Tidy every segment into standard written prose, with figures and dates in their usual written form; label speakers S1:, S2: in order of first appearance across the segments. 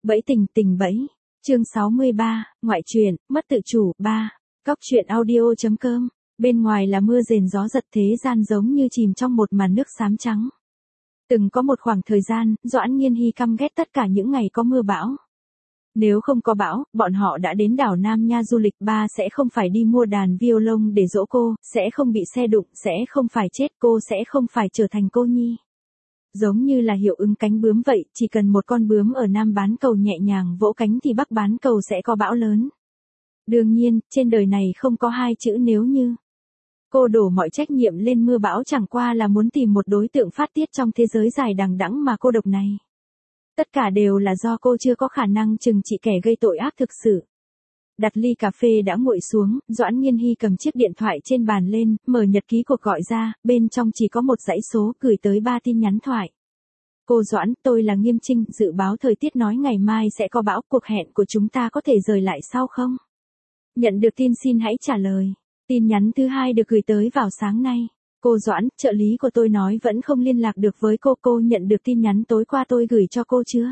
S1: Bẫy tình tình bẫy. Chương 63, ngoại truyện, mất tự chủ, 3. Cóc truyện audio.com. Bên ngoài là mưa rền gió giật, thế gian giống như chìm trong một màn nước xám trắng. Từng có một khoảng thời gian, Doãn Nghiên Hy căm ghét tất cả những ngày có mưa bão. Nếu không có bão, bọn họ đã đến đảo Nam Nha du lịch, ba sẽ không phải đi mua đàn violon để dỗ cô, sẽ không bị xe đụng, sẽ không phải chết, cô sẽ không phải trở thành cô nhi. Giống như là hiệu ứng cánh bướm vậy, chỉ cần một con bướm ở Nam bán cầu nhẹ nhàng vỗ cánh thì Bắc bán cầu sẽ có bão lớn. Đương nhiên, trên đời này không có hai chữ nếu như. Cô đổ mọi trách nhiệm lên mưa bão chẳng qua là muốn tìm một đối tượng phát tiết trong thế giới dài đằng đẵng mà cô độc này. Tất cả đều là do cô chưa có khả năng trừng trị kẻ gây tội ác thực sự. Đặt ly cà phê đã nguội xuống, Doãn Nghiên Hy cầm chiếc điện thoại trên bàn lên, mở nhật ký cuộc gọi ra, bên trong chỉ có một dãy số, gửi tới 3 tin nhắn thoại. Cô Doãn, tôi là Nghiêm Trinh, dự báo thời tiết nói ngày mai sẽ có bão, cuộc hẹn của chúng ta có thể rời lại sau không? Nhận được tin xin hãy trả lời. Tin nhắn thứ hai được gửi tới vào sáng nay. Cô Doãn, trợ lý của tôi nói vẫn không liên lạc được với cô nhận được tin nhắn tối qua tôi gửi cho cô chưa?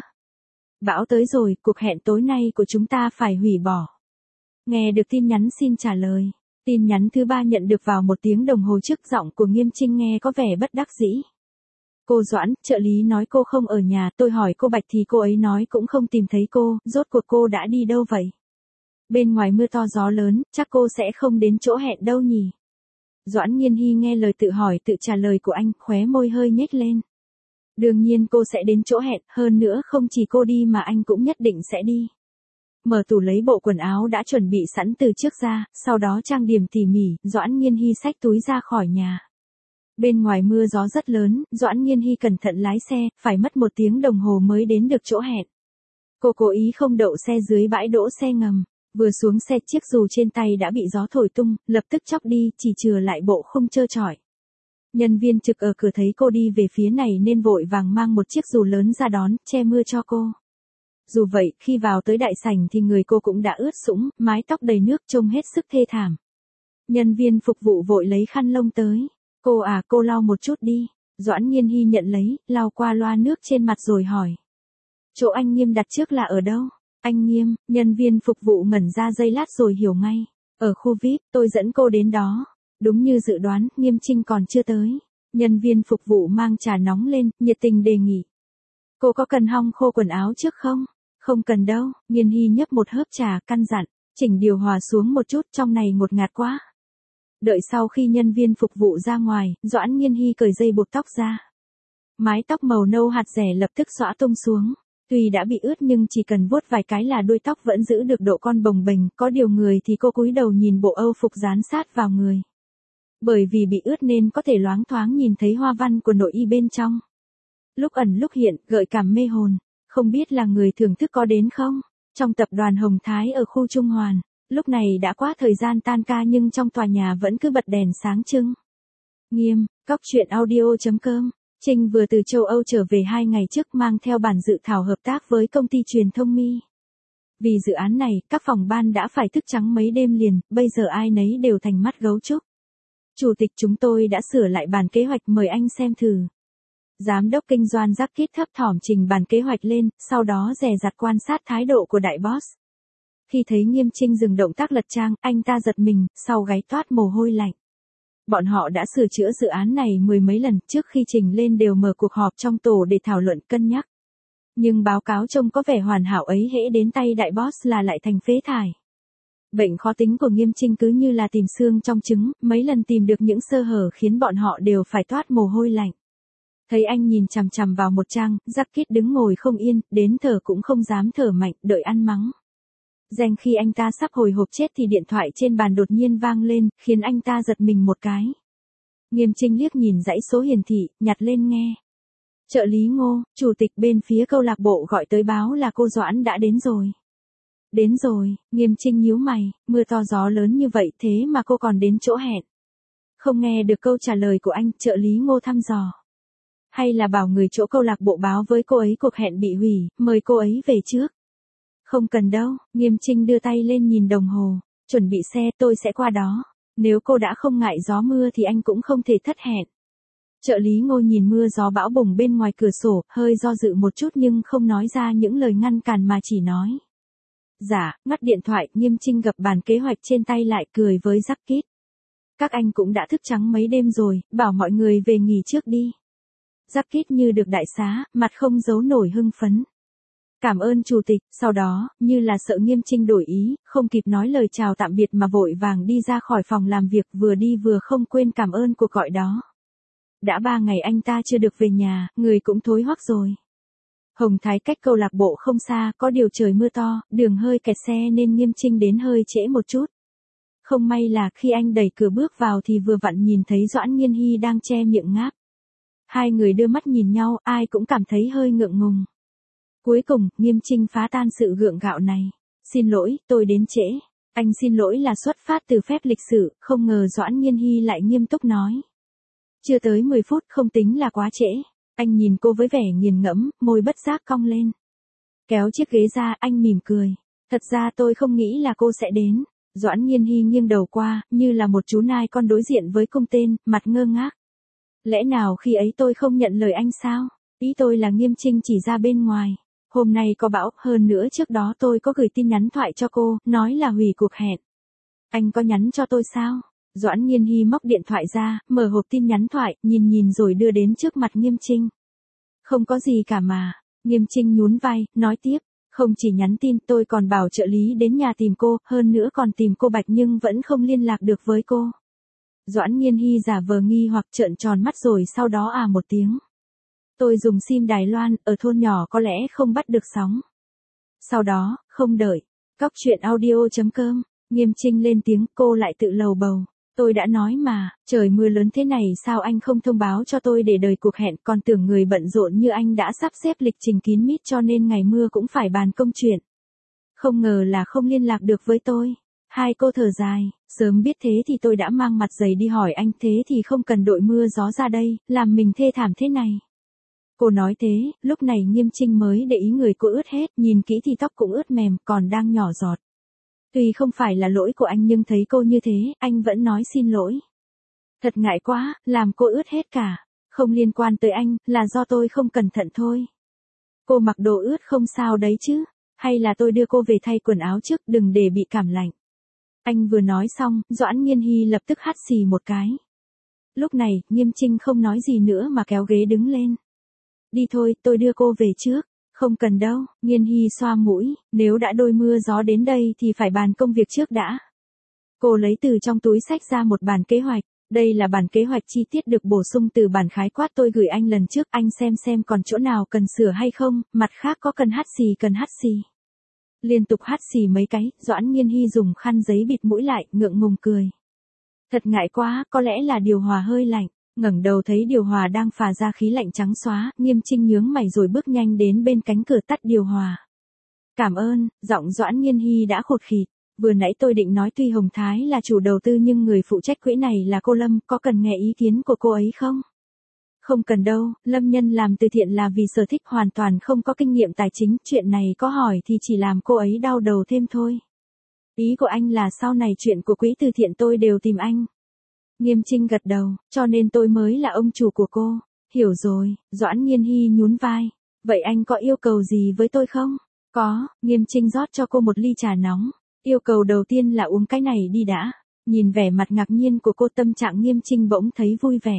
S1: Bão tới rồi, cuộc hẹn tối nay của chúng ta phải hủy bỏ. Nghe được tin nhắn xin trả lời. Tin nhắn thứ ba nhận được vào 1 tiếng đồng hồ trước, giọng của Nghiêm Trinh nghe có vẻ bất đắc dĩ. Cô Doãn, trợ lý nói cô không ở nhà, tôi hỏi cô Bạch thì cô ấy nói cũng không tìm thấy cô, rốt cuộc cô đã đi đâu vậy? Bên ngoài mưa to gió lớn, chắc cô sẽ không đến chỗ hẹn đâu nhỉ? Doãn Nghiên Hy nghe lời tự hỏi tự trả lời của anh, khóe môi hơi nhếch lên. Đương nhiên cô sẽ đến chỗ hẹn, hơn nữa không chỉ cô đi mà anh cũng nhất định sẽ đi. Mở tủ lấy bộ quần áo đã chuẩn bị sẵn từ trước ra, sau đó trang điểm tỉ mỉ, Doãn Nghiên Hy xách túi ra khỏi nhà. Bên ngoài mưa gió rất lớn, Doãn Nghiên Hy cẩn thận lái xe, phải mất 1 tiếng đồng hồ mới đến được chỗ hẹn. Cô cố ý không đậu xe dưới bãi đỗ xe ngầm. Vừa xuống xe chiếc dù trên tay đã bị gió thổi tung, lập tức chóc đi, chỉ chừa lại bộ khung trơ trọi. Nhân viên trực ở cửa thấy cô đi về phía này nên vội vàng mang một chiếc dù lớn ra đón, che mưa cho cô. Dù vậy, khi vào tới đại sảnh thì người cô cũng đã ướt sũng, mái tóc đầy nước trông hết sức thê thảm. Nhân viên phục vụ vội lấy khăn lông tới. Cô lau một chút đi. Doãn Nghiên Hy nhận lấy, lau qua loa nước trên mặt rồi hỏi. Chỗ anh Nghiêm đặt trước là ở đâu? Anh Nghiêm, nhân viên phục vụ ngẩn ra giây lát rồi hiểu ngay. Ở khu VIP, tôi dẫn cô đến đó. Đúng như dự đoán, Nghiêm Trinh còn chưa tới. Nhân viên phục vụ mang trà nóng lên, nhiệt tình đề nghị. Cô có cần hong khô quần áo trước không? Không cần đâu, Nghiên Hy nhấp một hớp trà, căn dặn. Chỉnh điều hòa xuống một chút, trong này ngột ngạt quá. Đợi sau khi nhân viên phục vụ ra ngoài, Doãn Nghiên Hy cởi dây buộc tóc ra. Mái tóc màu nâu hạt rẻ lập tức xõa tung xuống. Tuy đã bị ướt nhưng chỉ cần vuốt vài cái là đuôi tóc vẫn giữ được độ con bồng bềnh, có điều người thì cô cúi đầu nhìn bộ âu phục dán sát vào người. Bởi vì bị ướt nên có thể loáng thoáng nhìn thấy hoa văn của nội y bên trong. Lúc ẩn lúc hiện, gợi cảm mê hồn, không biết là người thưởng thức có đến không? Trong tập đoàn Hồng Thái ở khu Trung Hoàn, lúc này đã qua thời gian tan ca nhưng trong tòa nhà vẫn cứ bật đèn sáng trưng. Nghiêm, cóc truyện audio.com. Trinh vừa từ châu Âu trở về 2 ngày trước mang theo bản dự thảo hợp tác với công ty truyền thông My. Vì dự án này, các phòng ban đã phải thức trắng mấy đêm liền, bây giờ ai nấy đều thành mắt gấu trúc. Chủ tịch chúng tôi đã sửa lại bản kế hoạch mời anh xem thử. Giám đốc kinh doanh Jacket thấp thỏm trình bản kế hoạch lên, sau đó dè dặt quan sát thái độ của đại boss. Khi thấy Nghiêm Trinh dừng động tác lật trang, anh ta giật mình, sau gáy toát mồ hôi lạnh. Bọn họ đã sửa chữa dự án này 10 mấy lần, trước khi trình lên đều mở cuộc họp trong tổ để thảo luận cân nhắc. Nhưng báo cáo trông có vẻ hoàn hảo ấy hễ đến tay đại boss là lại thành phế thải. Bệnh khó tính của Nghiêm Trinh cứ như là tìm xương trong trứng, mấy lần tìm được những sơ hở khiến bọn họ đều phải toát mồ hôi lạnh. Thấy anh nhìn chằm chằm vào một trang, Jacket đứng ngồi không yên, đến thở cũng không dám thở mạnh, đợi ăn mắng. Dành khi anh ta sắp hồi hộp chết thì điện thoại trên bàn đột nhiên vang lên, khiến anh ta giật mình một cái. Nghiêm Trinh liếc nhìn dãy số hiển thị, nhặt lên nghe. Trợ lý Ngô, chủ tịch bên phía câu lạc bộ gọi tới báo là cô Doãn đã đến rồi. Đến rồi, Nghiêm Trinh nhíu mày, mưa to gió lớn như vậy thế mà cô còn đến chỗ hẹn. Không nghe được câu trả lời của anh, trợ lý Ngô thăm dò. Hay là bảo người chỗ câu lạc bộ báo với cô ấy cuộc hẹn bị hủy, mời cô ấy về trước. Không cần đâu, Nghiêm Trinh đưa tay lên nhìn đồng hồ, chuẩn bị xe tôi sẽ qua đó. Nếu cô đã không ngại gió mưa thì anh cũng không thể thất hẹn. Trợ lý Ngô nhìn mưa gió bão bùng bên ngoài cửa sổ, hơi do dự một chút nhưng không nói ra những lời ngăn cản mà chỉ nói. Dạ, ngắt điện thoại, Nghiêm Trinh gập bàn kế hoạch trên tay lại cười với Jacket. Các anh cũng đã thức trắng mấy đêm rồi, bảo mọi người về nghỉ trước đi. Jacket như được đại xá, mặt không giấu nổi hưng phấn. Cảm ơn chủ tịch, sau đó, như là sợ Nghiêm Trinh đổi ý, không kịp nói lời chào tạm biệt mà vội vàng đi ra khỏi phòng làm việc, vừa đi vừa không quên cảm ơn cuộc gọi đó. Đã 3 ngày anh ta chưa được về nhà, người cũng thối hoắc rồi. Hồng Thái cách câu lạc bộ không xa, có điều trời mưa to, đường hơi kẹt xe nên Nghiêm Trinh đến hơi trễ một chút. Không may là khi anh đẩy cửa bước vào thì vừa vặn nhìn thấy Doãn Nghiên Hy đang che miệng ngáp. Hai người đưa mắt nhìn nhau, ai cũng cảm thấy hơi ngượng ngùng. Cuối cùng, Nghiêm Trinh phá tan sự gượng gạo này. Xin lỗi, tôi đến trễ. Anh xin lỗi là xuất phát từ phép lịch sự, không ngờ Doãn Nghiên Hy lại nghiêm túc nói. Chưa tới 10 phút không tính là quá trễ. Anh nhìn cô với vẻ nghiền ngẫm, môi bất giác cong lên. Kéo chiếc ghế ra, anh mỉm cười. Thật ra tôi không nghĩ là cô sẽ đến. Doãn Nghiên Hy nghiêng đầu qua, như là một chú nai con đối diện với cung tên, mặt ngơ ngác. Lẽ nào khi ấy tôi không nhận lời anh sao? Ý tôi là Nghiêm Trinh chỉ ra bên ngoài. Hôm nay có bão, hơn nữa trước đó tôi có gửi tin nhắn thoại cho cô, nói là hủy cuộc hẹn. Anh có nhắn cho tôi sao? Doãn Nghiên Hy móc điện thoại ra, mở hộp tin nhắn thoại, nhìn rồi đưa đến trước mặt Nghiêm Trinh. Không có gì cả mà. Nghiêm Trinh nhún vai, nói tiếp. Không chỉ nhắn tin, tôi còn bảo trợ lý đến nhà tìm cô, hơn nữa còn tìm cô Bạch nhưng vẫn không liên lạc được với cô. Doãn Nghiên Hy giả vờ nghi hoặc trợn tròn mắt rồi sau đó một tiếng. Tôi dùng sim Đài Loan, ở thôn nhỏ có lẽ không bắt được sóng. Sau đó, không đợi. Cóc truyện audio.com, Nghiêm Trinh lên tiếng, cô lại tự lầu bầu. Tôi đã nói mà, trời mưa lớn thế này sao anh không thông báo cho tôi để đợi cuộc hẹn, còn tưởng người bận rộn như anh đã sắp xếp lịch trình kín mít cho nên ngày mưa cũng phải bàn công chuyện. Không ngờ là không liên lạc được với tôi. Hai cô thở dài, sớm biết thế thì tôi đã mang mặt dày đi hỏi anh, thế thì không cần đội mưa gió ra đây, làm mình thê thảm thế này. Cô nói thế, lúc này Nghiêm Trinh mới để ý người cô ướt hết, nhìn kỹ thì tóc cũng ướt mềm, còn đang nhỏ giọt. Tuy không phải là lỗi của anh nhưng thấy cô như thế, anh vẫn nói xin lỗi. Thật ngại quá, làm cô ướt hết cả. Không liên quan tới anh, là do tôi không cẩn thận thôi. Cô mặc đồ ướt không sao đấy chứ, hay là tôi đưa cô về thay quần áo trước, đừng để bị cảm lạnh. Anh vừa nói xong, Doãn Nghiên Hy lập tức hắt xì một cái. Lúc này, Nghiêm Trinh không nói gì nữa mà kéo ghế đứng lên. Đi thôi, tôi đưa cô về trước. Không cần đâu, Nghiên Hy xoa mũi, nếu đã đôi mưa gió đến đây thì phải bàn công việc trước đã. Cô lấy từ trong túi xách ra một bản kế hoạch. Đây là bản kế hoạch chi tiết được bổ sung từ bản khái quát tôi gửi anh lần trước, anh xem còn chỗ nào cần sửa hay không, mặt khác có cần hắt xì. Liên tục hắt xì mấy cái, Doãn Nghiên Hy dùng khăn giấy bịt mũi lại, ngượng ngùng cười. Thật ngại quá, có lẽ là điều hòa hơi lạnh. Ngẩng đầu thấy điều hòa đang phả ra khí lạnh trắng xóa, Nghiêm Trinh nhướng mày rồi bước nhanh đến bên cánh cửa tắt điều hòa. Cảm ơn, giọng Doãn Nghiên Hy đã khụt khịt. Vừa nãy tôi định nói tuy Hồng Thái là chủ đầu tư nhưng người phụ trách quỹ này là cô Lâm, có cần nghe ý kiến của cô ấy không? Không cần đâu, Lâm Nhân làm từ thiện là vì sở thích, hoàn toàn không có kinh nghiệm tài chính, chuyện này có hỏi thì chỉ làm cô ấy đau đầu thêm thôi. Ý của anh là sau này chuyện của quỹ từ thiện tôi đều tìm anh. Nghiêm Trinh gật đầu, cho nên tôi mới là ông chủ của cô. Hiểu rồi, Doãn Nghiên Hy nhún vai. Vậy anh có yêu cầu gì với tôi không? Có, Nghiêm Trinh rót cho cô một ly trà nóng. Yêu cầu đầu tiên là uống cái này đi đã. Nhìn vẻ mặt ngạc nhiên của cô, tâm trạng Nghiêm Trinh bỗng thấy vui vẻ.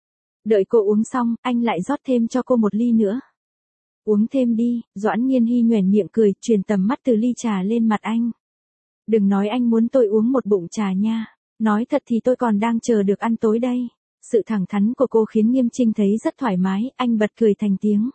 S1: Đợi cô uống xong, anh lại rót thêm cho cô một ly nữa. Uống thêm đi, Doãn Nghiên Hy nhoẻn miệng cười, truyền tầm mắt từ ly trà lên mặt anh. Đừng nói anh muốn tôi uống một bụng trà nha. Nói thật thì tôi còn đang chờ được ăn tối đây. Sự thẳng thắn của cô khiến Nghiêm Trinh thấy rất thoải mái, anh bật cười thành tiếng.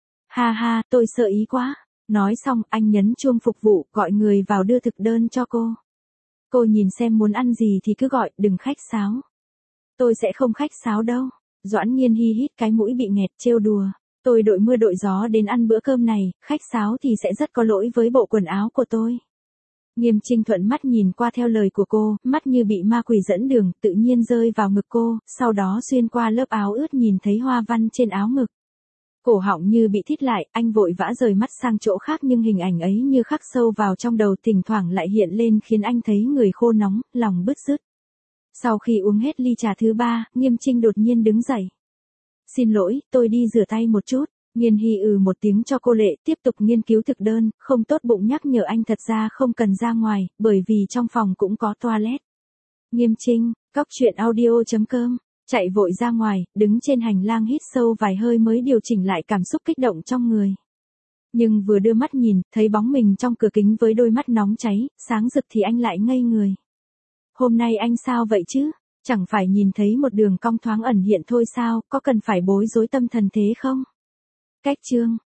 S1: Ha ha, tôi sợ ý quá. Nói xong, anh nhấn chuông phục vụ, gọi người vào đưa thực đơn cho cô. Cô nhìn xem muốn ăn gì thì cứ gọi, đừng khách sáo. Tôi sẽ không khách sáo đâu. Doãn Nghiên Hy hít cái mũi bị nghẹt, trêu đùa. Tôi đội mưa đội gió đến ăn bữa cơm này, khách sáo thì sẽ rất có lỗi với bộ quần áo của tôi. Nghiêm Trinh thuận mắt nhìn qua theo lời của cô, mắt như bị ma quỷ dẫn đường, tự nhiên rơi vào ngực cô, sau đó xuyên qua lớp áo ướt nhìn thấy hoa văn trên áo ngực. Cổ họng như bị thít lại, anh vội vã rời mắt sang chỗ khác nhưng hình ảnh ấy như khắc sâu vào trong đầu, thỉnh thoảng lại hiện lên khiến anh thấy người khô nóng, lòng bứt rứt. Sau khi uống hết ly trà thứ 3, Nghiêm Trinh đột nhiên đứng dậy. Xin lỗi, tôi đi rửa tay một chút. Nghiên Hy một tiếng cho cô Lệ, tiếp tục nghiên cứu thực đơn, không tốt bụng nhắc nhở anh thật ra không cần ra ngoài, bởi vì trong phòng cũng có toilet. Nghiêm Trinh, cóc truyện audio.com, chạy vội ra ngoài, đứng trên hành lang hít sâu vài hơi mới điều chỉnh lại cảm xúc kích động trong người. Nhưng vừa đưa mắt nhìn, thấy bóng mình trong cửa kính với đôi mắt nóng cháy, sáng rực thì anh lại ngây người. Hôm nay anh sao vậy chứ? Chẳng phải nhìn thấy một đường cong thoáng ẩn hiện thôi sao, có cần phải bối rối tâm thần thế không? Cách chương